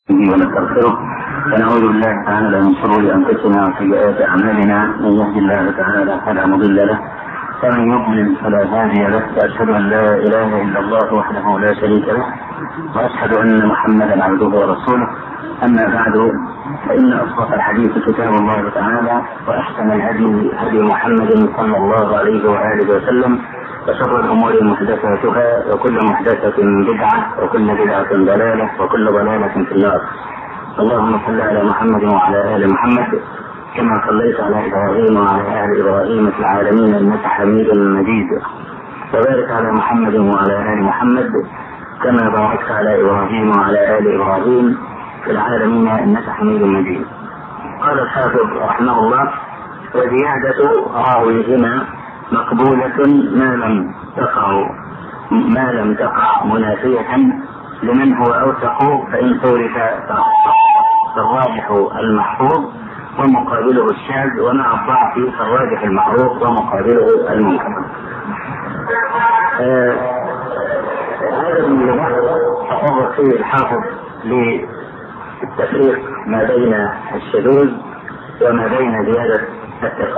ونستغفره ونعوذ بالله تعالى من شرور انفسنا وسيئات اعمالنا. من يهد الله تعالى فلا مضل له ومن يضلل فلا هادي له. واشهد ان لا اله الا الله وحده لا شريك له واشهد ان محمدا عبده ورسوله. اما بعد فان اصدق الحديث كتاب الله تعالى واحسن الهدي هدي محمد صلى الله عليه واله وسلم وشر الامور محدثاتها وكل محدثه بدعه وكل بدعه ضلاله وكل ضلاله في النار. اللهم صل على محمد وعلى ال محمد كما صليت على ابراهيم وعلى ال ابراهيم في العالمين انك حميد مجيد. وبارك على محمد وعلى ال محمد كما باركت على ابراهيم وعلى ال ابراهيم في العالمين انك حميد مجيد. قال الحافظ رحمه الله: وزيادة راويهما مقبولة ما لم تقع منافية لمن هو أوثق فإن ثورث فالراجح المحفوظ ومقابله الشاذ ومع الضعف فالراجح المعروف ومقابله المنكر. هذا من تطرق فيه الحافظ للتفريق ما بين الشذوذ وما بين زيادة الثقة.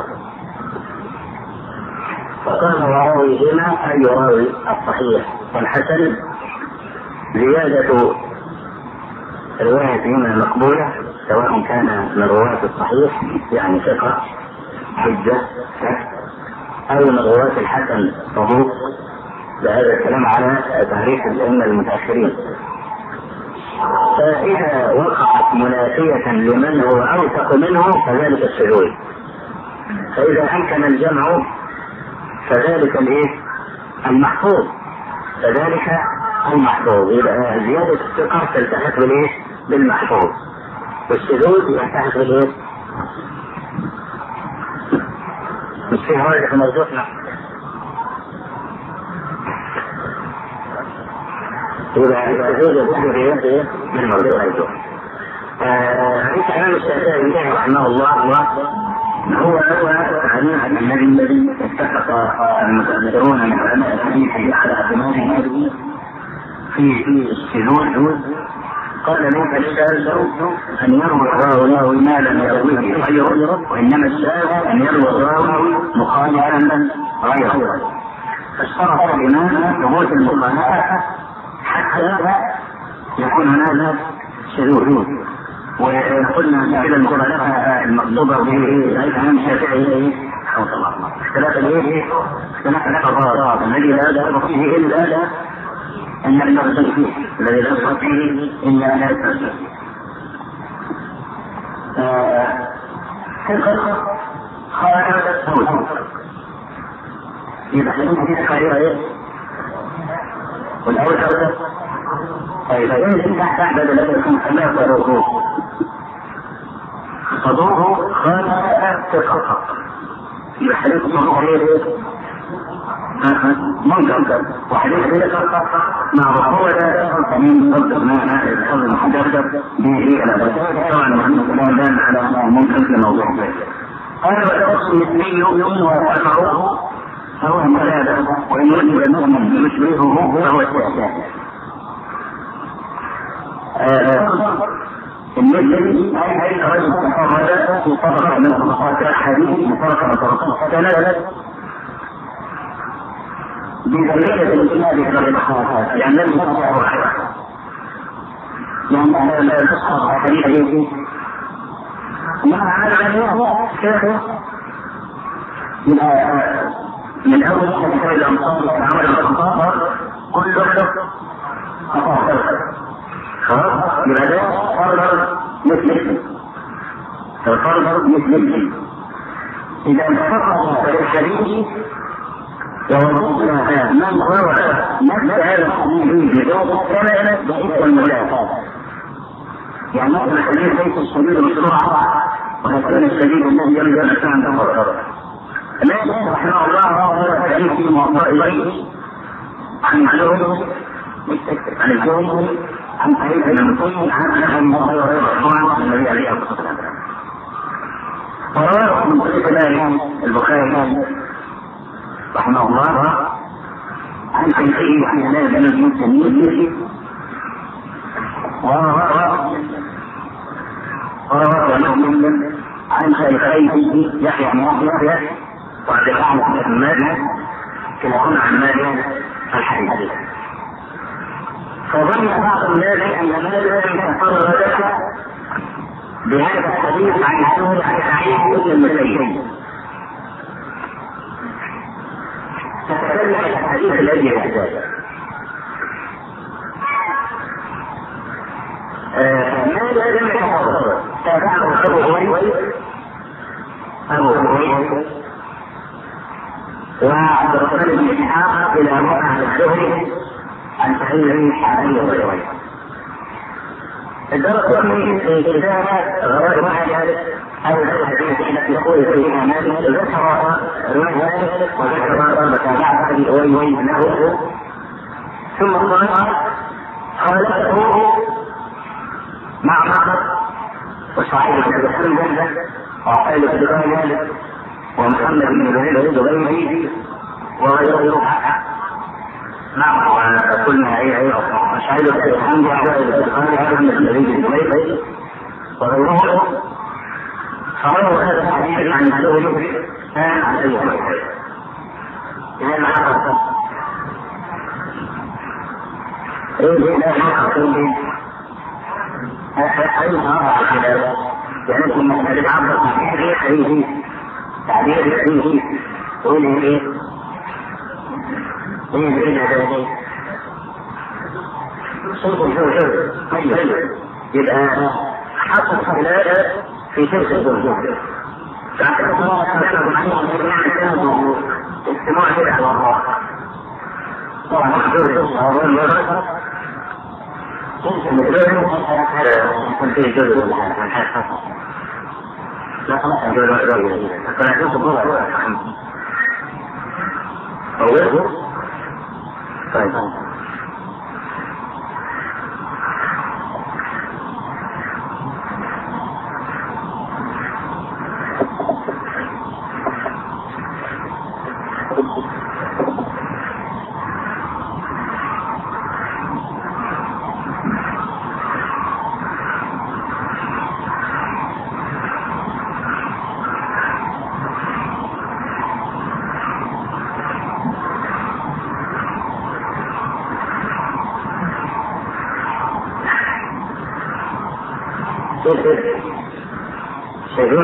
فقال وراويهما أي يراوي الصحيح والحسن زيادة روايتهما مقبولة سواء كان من رواة الصحيح يعني ثقة حجة أو من رواة الحسن صدوق. بهذا الكلام على تعريف الأئمة المتأخرين. فإذا وقعت منافية لمن هو أوثق منه فذلك الشذوذ. فإذا أمكن الجمع فذلك المحفوظ. يبقى زيادة الثقة تلتحق بالمحفوظ والشذوذ يلتحق مش في هذا موضوعنا. يبقى الشذوذ يلتحق بالموضوع أيضا. رئيس الإمام الشافعي رحمه الله هو الذي اتفق المتأخرون من علماء الحديث على اعتماده في الشذوذ. قال له الشاذ أن يروي الراوي ما لم يرويه غيره، وإنما الشاذ أن يروي الراوي مخالفا غيره. فاشترط الإمام ثبوت المخالفة حتى يكون هناك شذوذ. وقلنا كده المخالفة المقصودة بالإمام الشافعي اختلاف القضاء الذي لا يدخل فيه إلا أن المرسل فيه الذي لا يدخل فيه إلا أن يرسل خالف الصوت يبقى في خير والأول طيب إن تحت بدل لكم ثلاثة ركوب صدوه خالف الثقة يبقى حديث صدوه منكر وحديث ثقة مع هو لا من قدر ما الحظ المحدث به طبعا محمد الآن على منكر في الموضوع. قال وتوصل مثلي وفعله فهو ملاذ وإن وجد المؤمن يشبهه فهو الثاني. الذي أي رجل تفرد في طبقة من طبقات الحديث بطرق طرقات ثلاثة بذرية الإسناد في الحافات يعني لم يصح واحدة يعني لا تصحب حديث مع هذا من أول حديث الأمصار عمل الأمصار كله يبقى فرض مثل إذا انتفق الحديث ووضعنا من هو نفس هذا الحديث بجواب كما ضعيف الملاك. يعني مثل الحديث ليس الشديد بسرعة ولكن الشديد الذي يرجع الإنسان تفرد. الإمام رحمه الله روى الحديث في موضوع إليه عن الجوهري عن صحيح المسلم عن أبي هريرة النبي عليه الصلاة والسلام. ورواه من طريق الإمام البخاري رحمه الله عن شيخه عن الله بن المسلمين ورواه عن شيخين يحيى بن يحيى وعبد الرحمن بن مالك كلاهما عن مالك الحديث. فظن بعض الناس ان مالك تفرد بهذا الحديث عن سعيد بن المسيب، فتكلم الحديث الذي يحتاجه. مالك لم يتفرد، تابعه ابو هريره وعبد الرحمن بن اسحاق الى مرة الزهري عن سعيد بن ابي هريره. الدرس من كتابة غير واحد أو الحديث التي يقول فيها مالك ذكر رواية وذكر متابعة أبي أويس له، ثم خالفه معمر وسعيد بن حمزة وعقيل بن مالك ومحمد بن زبير وغيره. نعم قلنا ايه اشعل الحمد لله الذي بالبيت وغيره. فروى هذا الحديث عن الزهري كان عن ابي هريره. اذا ما حصل ايه لا حصل اي صار كذا يعني كنا نتعبر في حديث تعبير فيه تقول ايه يبقى حصل خلاف في شرك الزوجين. استماع كده على الله طبعا يكون فيه جزء ولا حاجة لا خلاص طيب شايفين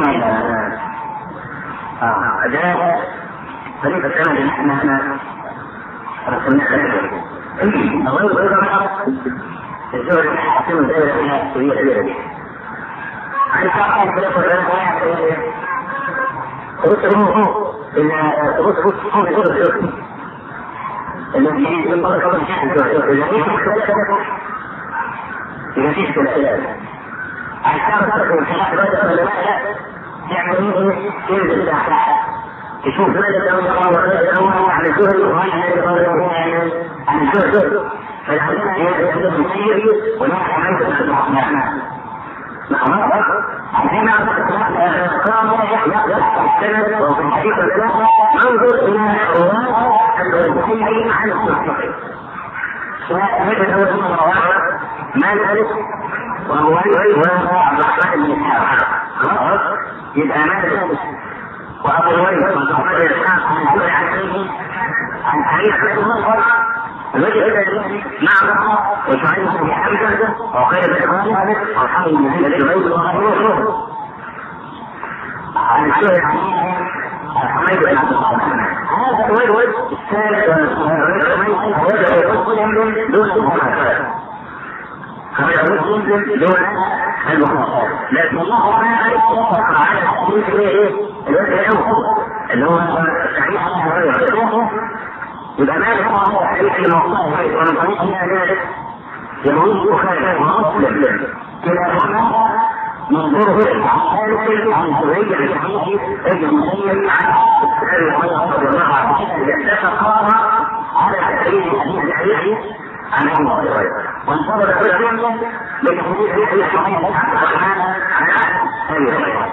ده طريقة السنة اللي احنا رسمناها الغير أيضا الزوج اللي حاطين الدائرة فيها كبيرة دي عن تعقل بلاد الرجال الذي ينبغي قبل إذا فيش كلام عشان تركوا الخلاف بدأ ولا لا يعمل ايه ينزل الى يشوف ماذا لو يقرأ عن الزهري عن الزهري فالعلماء يعملون المسير ونحن عيد الرحمن عندما قام يحيى السند وفي الحديث الثلاثة انظر الى رواة المسير عن الصحيح فنجد اول مرة ما نعرف وهو عبد الرحمن بن اسحاق يبقى مالك وابو هريره وعبد الرحمن بن اسحاق عن سعيد بن المنصور الذي معه وسعيد بن حمزه وقيل بن مالك وحمد بن زبير وغيره عن حميد بن عبد الرحمن. هذا هو الوجه الثالث والثالث دون المخالفات مسلم دون المخالفات، لكن الله تعالى وقع على الحديث الوجه الاول اللي هو صحيح يبقى ما هو الحديث الموضوع ومن طريق ذلك يروي البخاري ومسلم كلاهما منظور الثالث عن زهير بن حنيف ابن المسيب عن ابي هريره رضي الله عنه اتفقا على تحريم حديث علي عن ابي هريره وانفرد كل بتحديث حديث صحيح عن ابي هريره.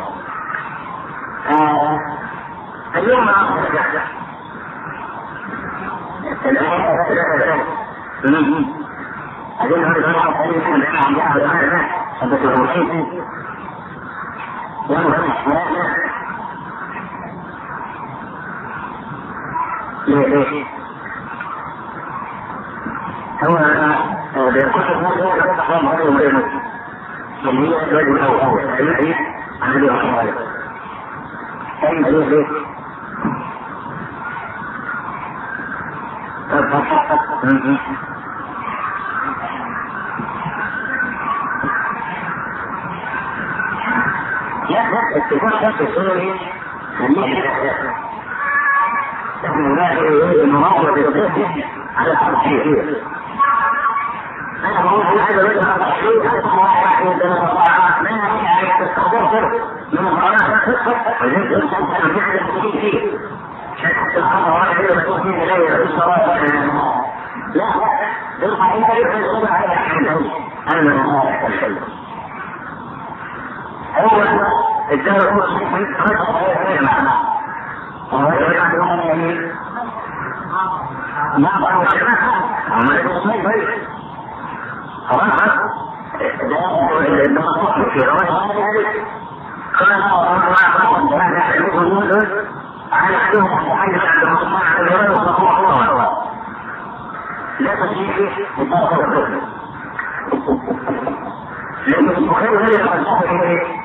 اليوم ليه؟ هو بيقول هذا تحرم هذا المريض اللي هي الرجل الأول الحديث عن أبي هريرة. أي ليه؟ لا اتفاق نفس السوري نحن لا يريد المراقبة بالذات على الترحيل. أنا بقول هذا الرجل على الترحيل هذا واحد عندنا طبعا ما يعني تستخدم من القناة وزيد الإنسان كان فعلا تجيب فيه حتى الأمر واحد إذا بتوصل إليه بالصلاة لا بالحقيقة يفعل الصلاة على الحمد أنا أتكلم هو الدهر هو الشيء معنا وهو يجعل لهم يمين ما قالوا وما يقول خلاص ده المصطلح في رواية قال الله لا يحبون على عدوهم وحيث عندهم الله على الرواية وصفوه لا تشيء بالضبط لأن البخاري لا يقصد إليه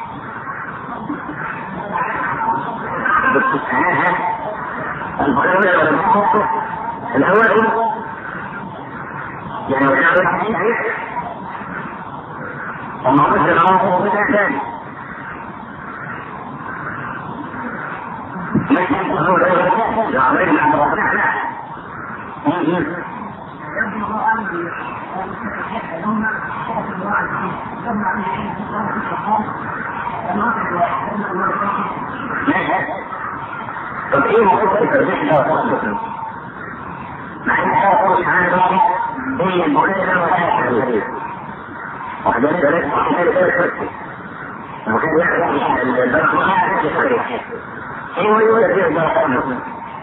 بالتسعيها البخاري لا يقصد الأول يعني وجعل الحديث وما قصد الله بالأحسان ما يقصده لا يقصد لعمرين عند ربنا طب ايه موضوع الترجيح ده وتصدق مع ان هذا سبحانه هي المخالفه ولا الحديث وحدث ذلك وكان يعرف البركه في الصريح ايه يقول في البركه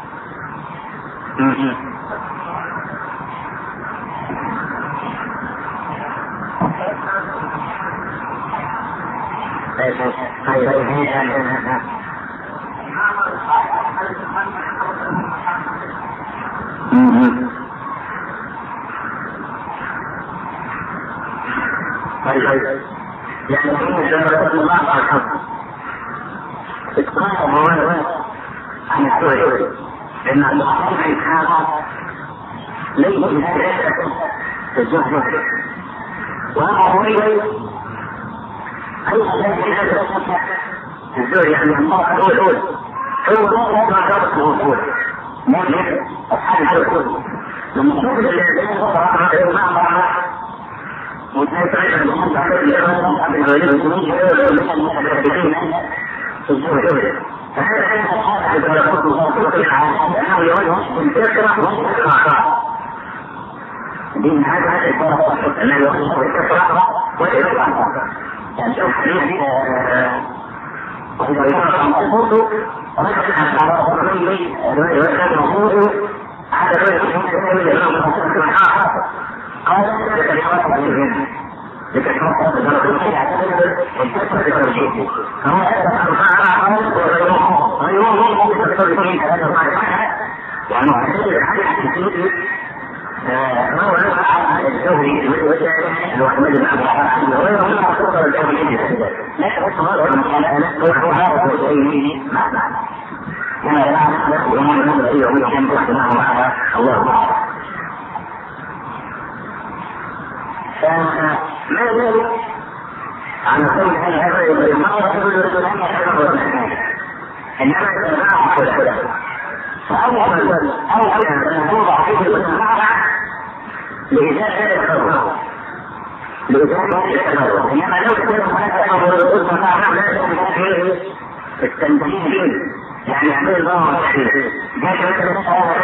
يعني الله على الحق اتقاء مواد عن السوري لأن الحق في الحاجة ليس الجهد وهو أيضا الزور يعني الله الأول هو ما جرت الوصول مهم أصحاب الوصول لما تشوف الذين وضعوا معنا وتنسى الزور فهذا كان الحاجة على الوصول أنه يوجه الكسرة والإقراء دين هذا الوصول أنه يوجه الكسرة والإقراء يعني شوف حديث وإذا كان المقصود رجع على الرجل وكان المقصود على الرجل قال لتشرف الجن لتشرف الجن يعتبر الكسر بالترجيح فهو أربعة غيره بالتصريفين ثلاثة أربعة وأنه هذه الحديث هو الزهري الوحمد بن عبد الرحمن وغيره من الصورة الجوهرية لا تحس هذا المسألة هو هذا الشيء معنى كما يعلم وما ينبغي ومن يحب معه على الله تعالى فما ذلك عن قول هذا المرة يقول أن يحب إنما يتبعه كله فأول أن توضع فيه المعنى لإزالة التضرر إنما لو كان هناك أمر الأسرة معنا لا يكون فيه التنبيه فيه يعني يعمل الله التحليل جاء مثلا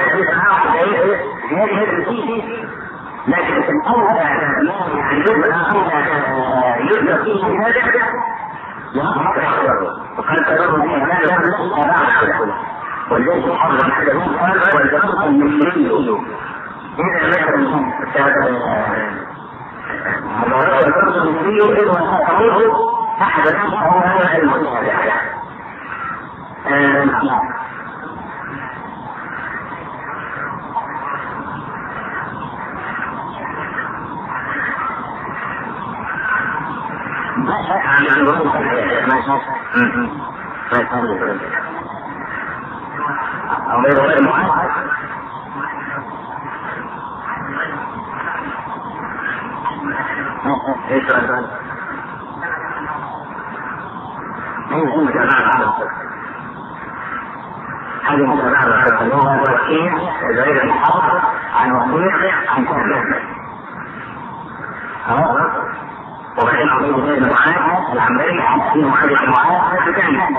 هذه التنبيه لكن الأول يعني يبدأ فيه هذا وقد تضرر فيه هذا لا يعلم ولذلك يحرم هذا المنكر والجرس المشري إذا مثلا الجرس المشري إذا تقوله أحد الأمر هو المتابعة. هذه متابعة اللغة والوكيل غير الحق عن وثيق عن تهديد. وبعدين عطيه غير المعاهد العملية عن تهديد معاهد المعاهد بكامل.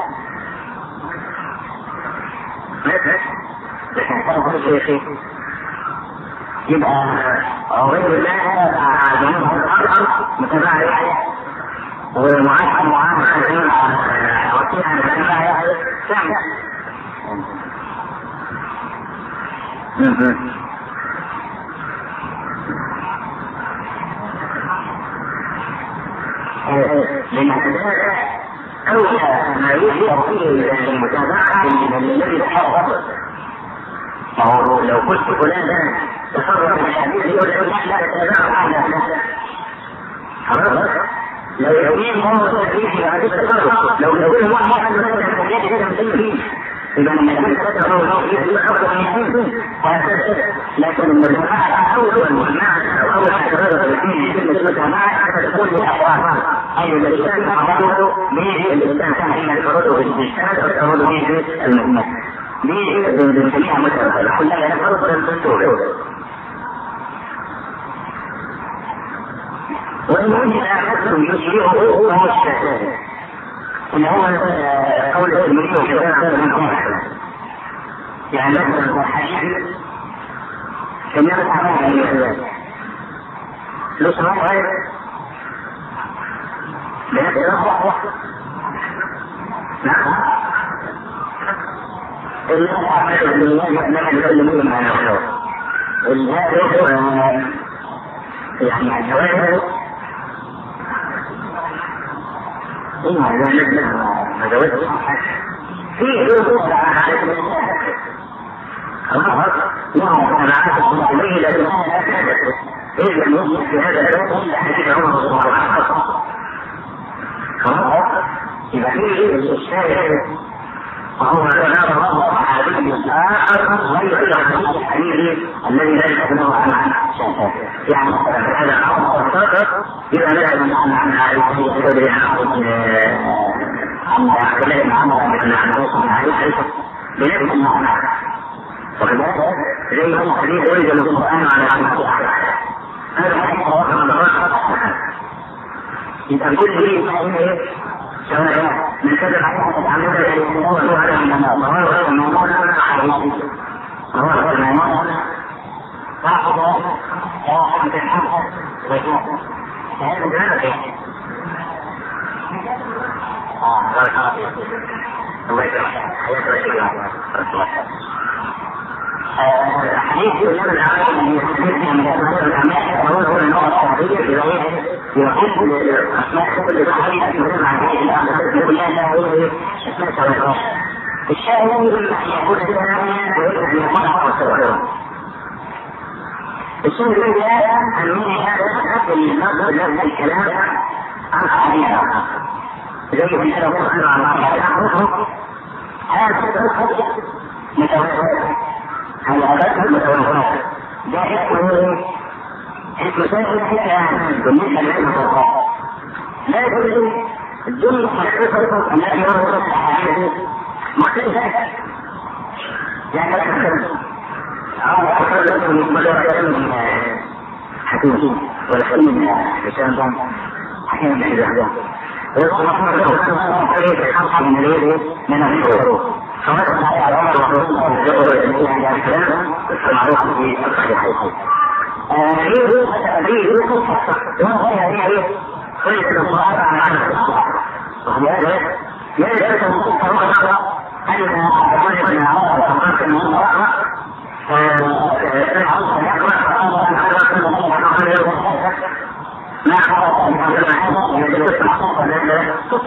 لكن كان كل شيء يبقى غير الله جنوب الأرض متابعة ومعاهد وكيل عن متابعة كامل. أولى ما يجب فيه المتابعة الذي تحرك. فهو لو قلت فلان تفرق الحديث يقول لا تتابعه لو يقين هو فيه هذه التفرق لو يقول واحد من الحديث كده مسلم إذا لما يكون ثلاثة لكن المجموعة أول مجموعة أو أول حسرات الاثنين يتم المجموعة حتى تكون بالأفراد. أي الإنسان أمره به الإنسان كان يفرده بالاجتهاد ويفرده به المهمة. به بنسميها متابعة كلها يفرض الدستور. وإن وجد أحد يشيعه هو الشهادة. إن هو قول المليون يعني مثلا حديث كان يرفع معه لو سمعت غير بنفس الرفع نعم اللي يرفع معه المليون نحن نتكلمون معنا الهدف يعني الجوائز ما جوزت فيه يوضع على معاك الصلاحية لكن إذا المسلم في هذا الوقت إلا حديث عمر رضي الله عنه خلاص يبقى فيه الشاهد وهو نرى الله حديث آخر غير الحديث الذي لا يتكلم عنه يعني مثلا هذا أمر فقط إذا لا عن عائشة تدري عن عبد الله بن عمرو بن عباس بن عائشة بنفس المعنى وكذلك زي ما الحديث ورد من القرآن على هذا حديث واحد من يبقى كل شيء سواء من كذب عليه تعمد هو على المنام وهو المنام وهو المنام صاحب واحد الحق وجوه فهذا ذلك بارك الله فيك الله يكرمك حياك الله حديث الإمام العالمي يحدثنا من أسماء الأعمال هو النوع الصحيح إذا يقول أسماء كل صحيح يقول عن هذه الأمر يقول لا هي أسماء سواء الشاهد إما أن يكون ثانيا وإما أن يكون أقوى الشيء الذي أن من هذا النظر لهذا الكلام عن صحيح زي ما يقول أنا هذا متوازن هذا أبدا متوازن ده اسمه سائل حكاية بالنسبة لعلم الفرقات لا يجوز الجملة حقيقة التي يرى الحديث مختلفة يعني لا تختلف أو أخذ من حكيم ولا حكيم حسام حكيم من الأحزاب ويقول الله من اليد من الحروف فوجد على عمر وعثمان يعني الكلام المعروف في الصحيحين كل القرآن عن وهذا لا يلزم أن أقول أن عمر وعثمان من المرأة ما حرص أن يكون هذا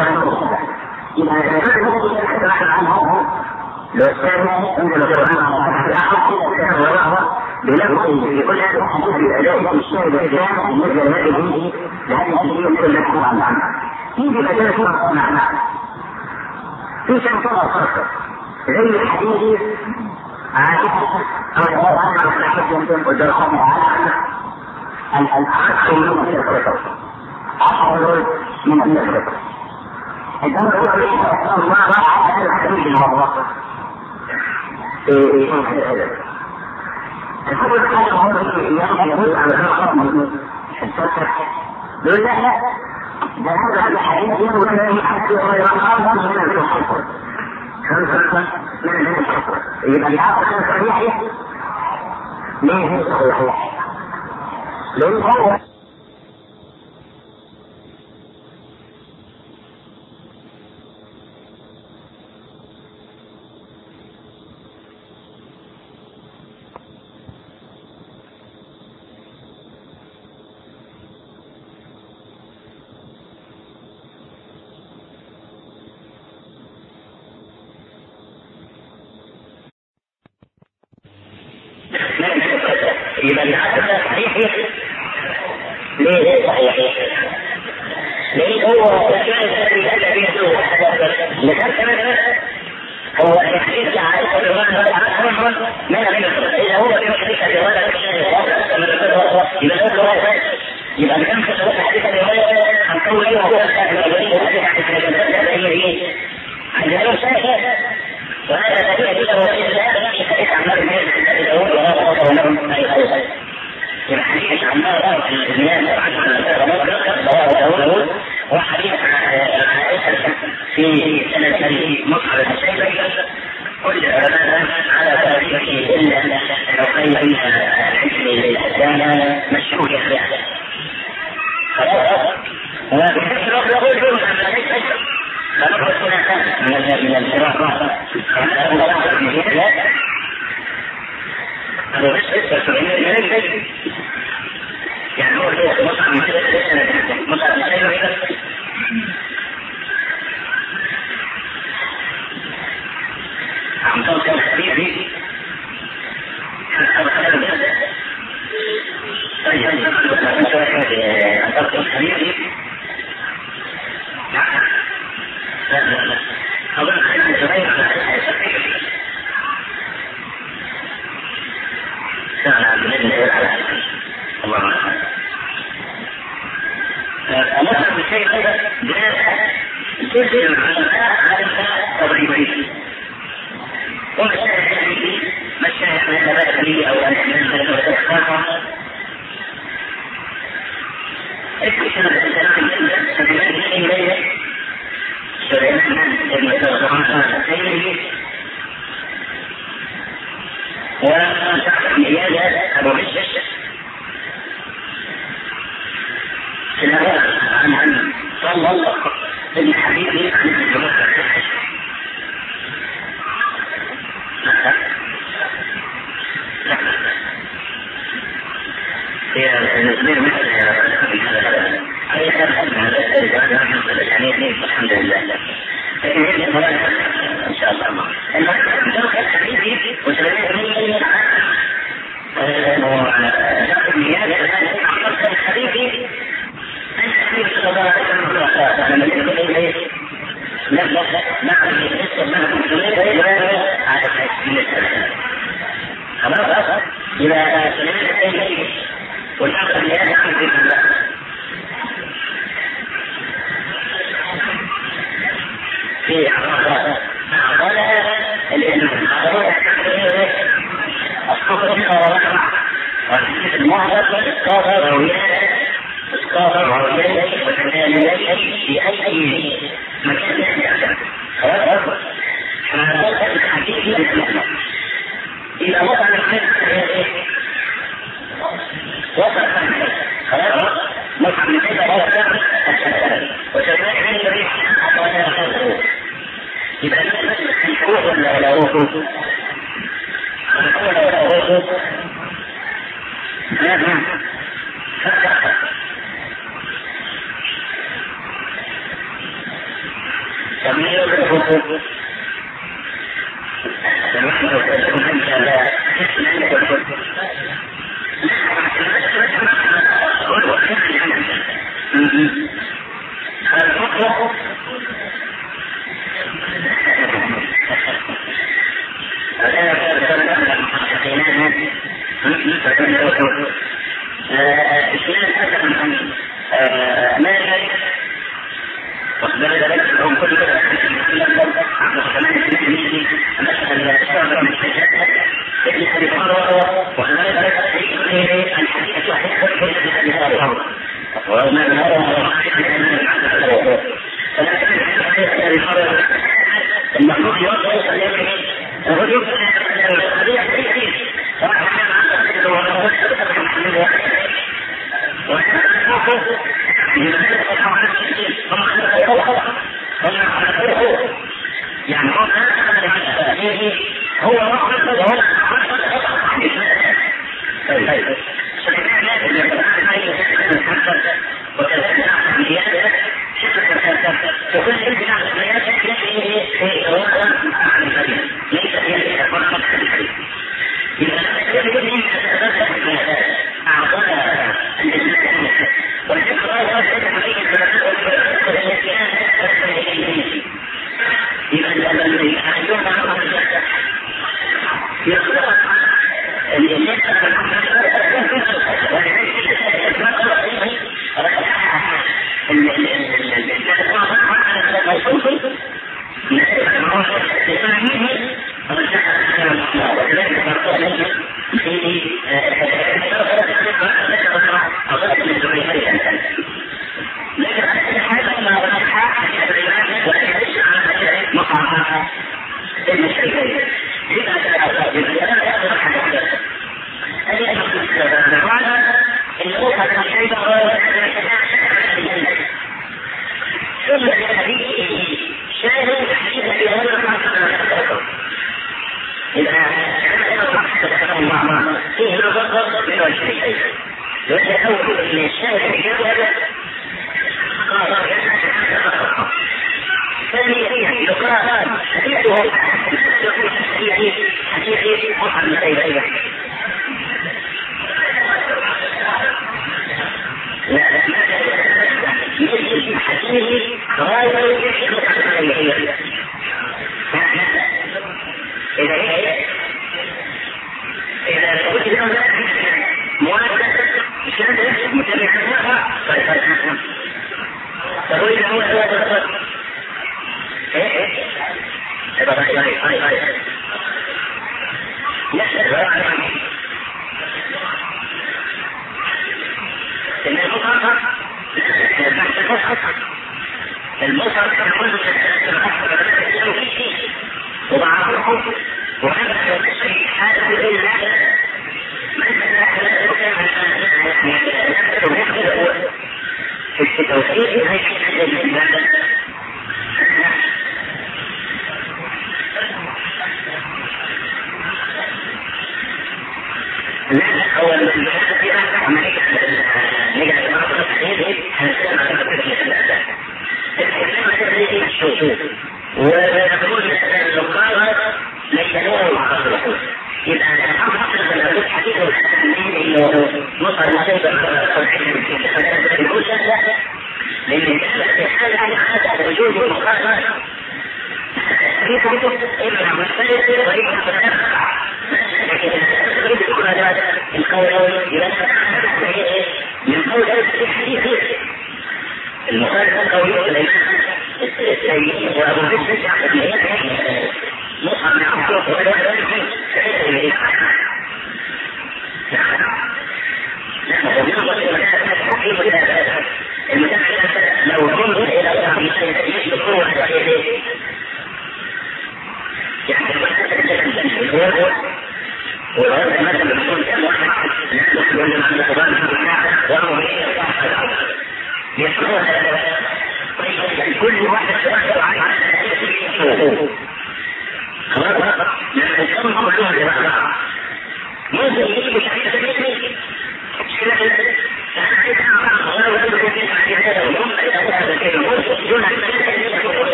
بلفظ يقول هذا الحديث الأداء الشاهد الإسلام نزل هذه لهذه الشيء كل الكلام عنها في بداية فرق معناه في كم فرق زي الحديث عائشة رضي الله عنها وصحبه ودرسهم العشر من الفرق 10 من الفرق عندما يقول الله راح على الحديث المرة الحديث هذا هو يرد على الخطأ يقول لا ده هذا الحديث يروي به حتى غير خمسة من الحصر خمسة من الحصر يبقى العقل صحيح ليه صحيح ليه هو يبقى العقل صحيح ليه صحيح ليه هو الذي يدور لكن هو الحديث عائشة رضي الله عنها ما بين إذا هو في حديث الرواية يبقى كم في حديث الرواية هنقول ايه هو عندنا شيء وهذا الذي يدل على في حديث عمار بن داود وغيره لهم اي خير يبقى حديث عمار الزمان رواه داود وحديث عائشة في سنة مصعب الشيبي كل العلماء على تاريخه الا عقيل العجل الاسلام مشهور يعني خلاص وبحيث يقول جمله فنقول هنا من الفراغ يعني هو مصعب من سنة مصعب من سنة عم توصل حبيبي طيب أتوقع حبيبي لا أظن حديث غير سأنا بالنسبة على الله أعلم أمثل بالشيء هذا جزء من العلماء تضريبين ومشاهد به مشاهد من هذا به أو أن ينزل وتتخاف اكتشف الإنسان جدا فبمن إليه سليمان بن سلطان سيده وسعد بن إياد أبو بشر سلامات عن صلى الله بن حبيبه عن الجمهور هي نسبير مثل أي هذا يعني الحمد لله لكن هذه الصلاة إن شاء الله الدرس الحديثي وسلامات من شخص مياه الدرس الحديثي الحديث صلى الله عليه وسلم لما يقول إليه لا نعم يتسر لهم سليم على الحديث خلاص إذا سلامات الحديث والشخص مياه الحديث في أعضاء الإنسان المعرض إسقاط رويات وكذلك في أي مكان خلاص هذا الحديث إذا وصل وصل خلاص مصعب من كيف وصل وكذلك عند الريح أعطانا خلقه يبقى الحقوق ولا روحه ولا روحه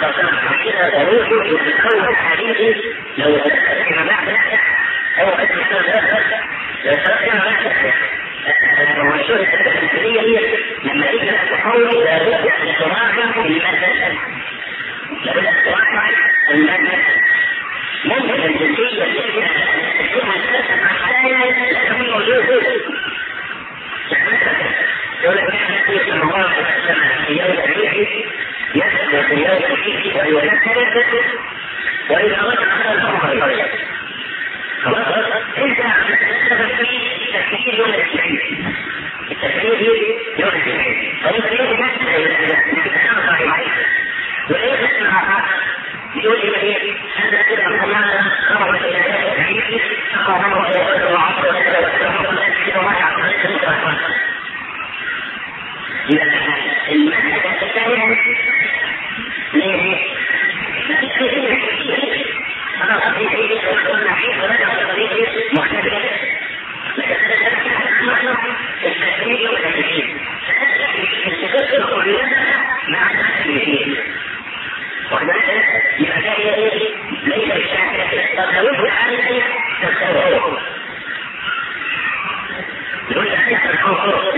كده ضروري يتكون الحديث لو فيما بعد أو لو فيما بعد وشوف التفسيرية لما تيجي تحول لابد أن تراجع المثل، لابد أن تراجع المثل. ممكن الجنسية التي فيها الأسف أحيانا لا تكون موجودة. يقول لك نحن في الله في يوم الريح يسأل في يوم الريح ويذكر وإذا رجع على الأمر خلاص انت تستفد في تفكير يوم الريح، التفكير يوم الريح فإنت يوم الريح وليس اسمها يقول لي أنا كده أنا خرج إلى ذلك الريح فقاموا إلى ذلك العصر إذا المسألة الثانية ليه؟ خلاص في قلنا فيه ولا طريق مختلف التفكير والتفكير التفكير كلها مع التفكير وكذلك يبقى ليس الشاكر طب لو يقول عليه تستوعبه يقول لك الحقوق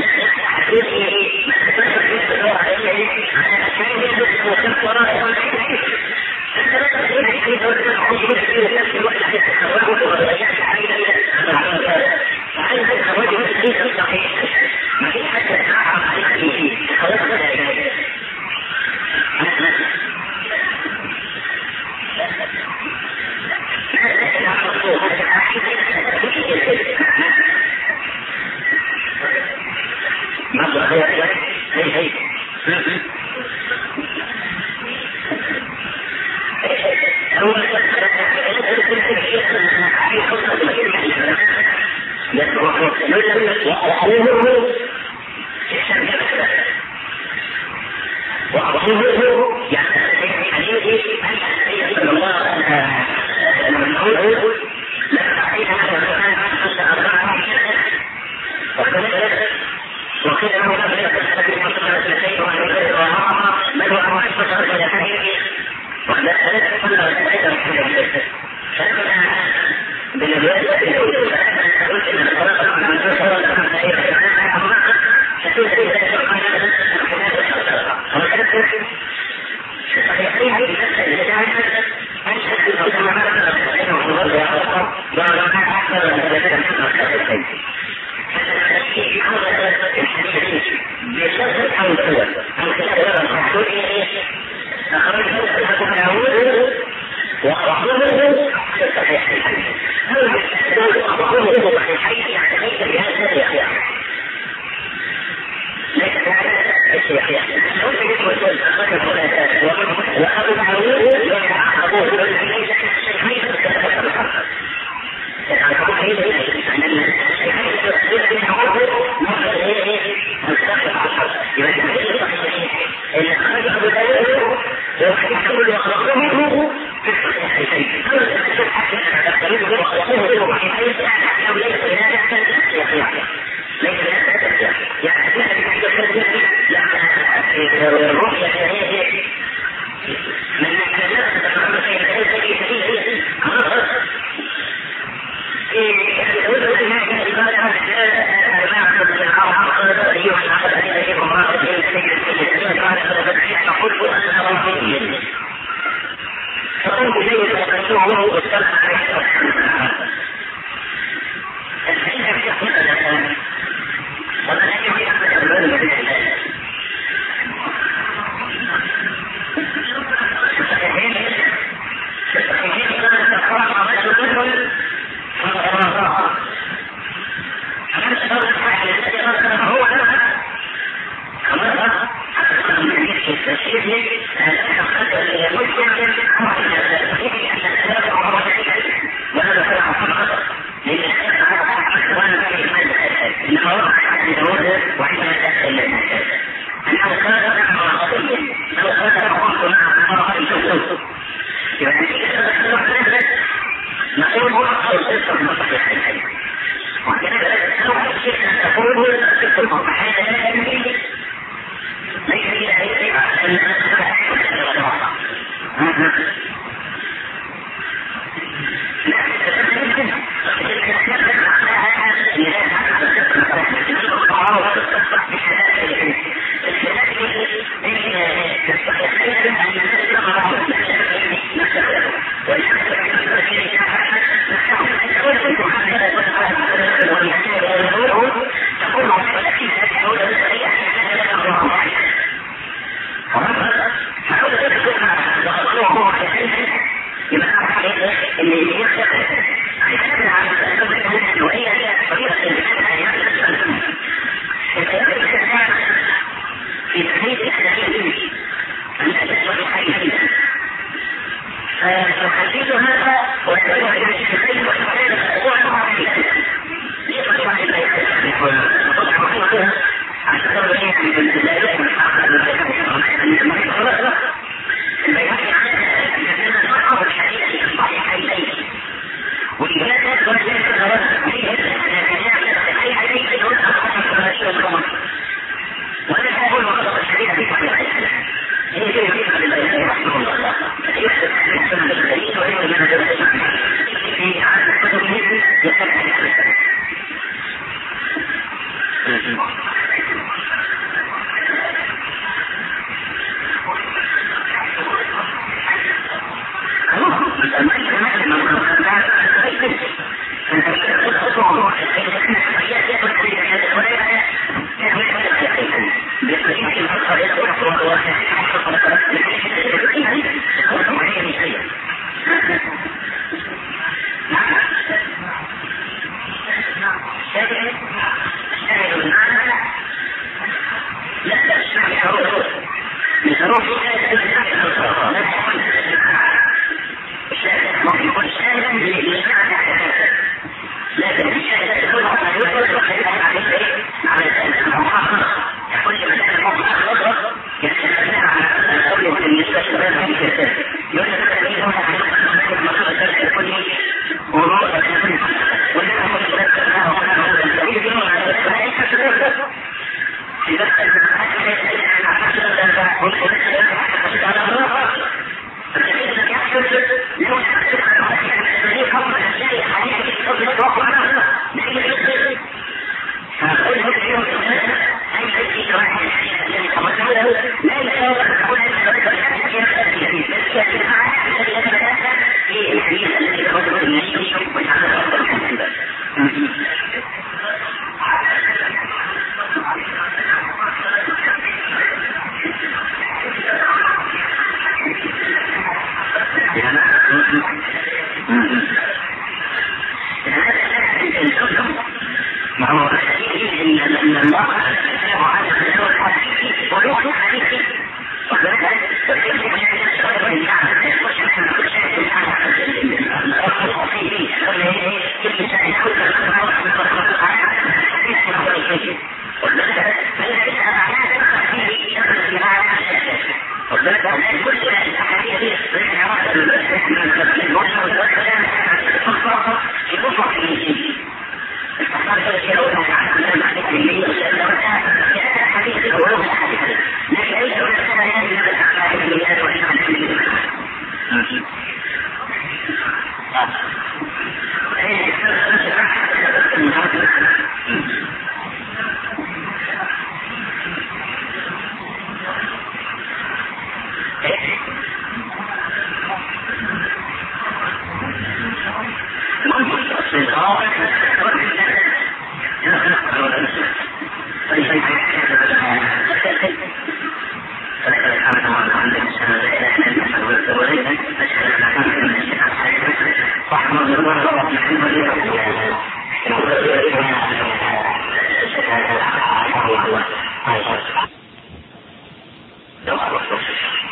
الله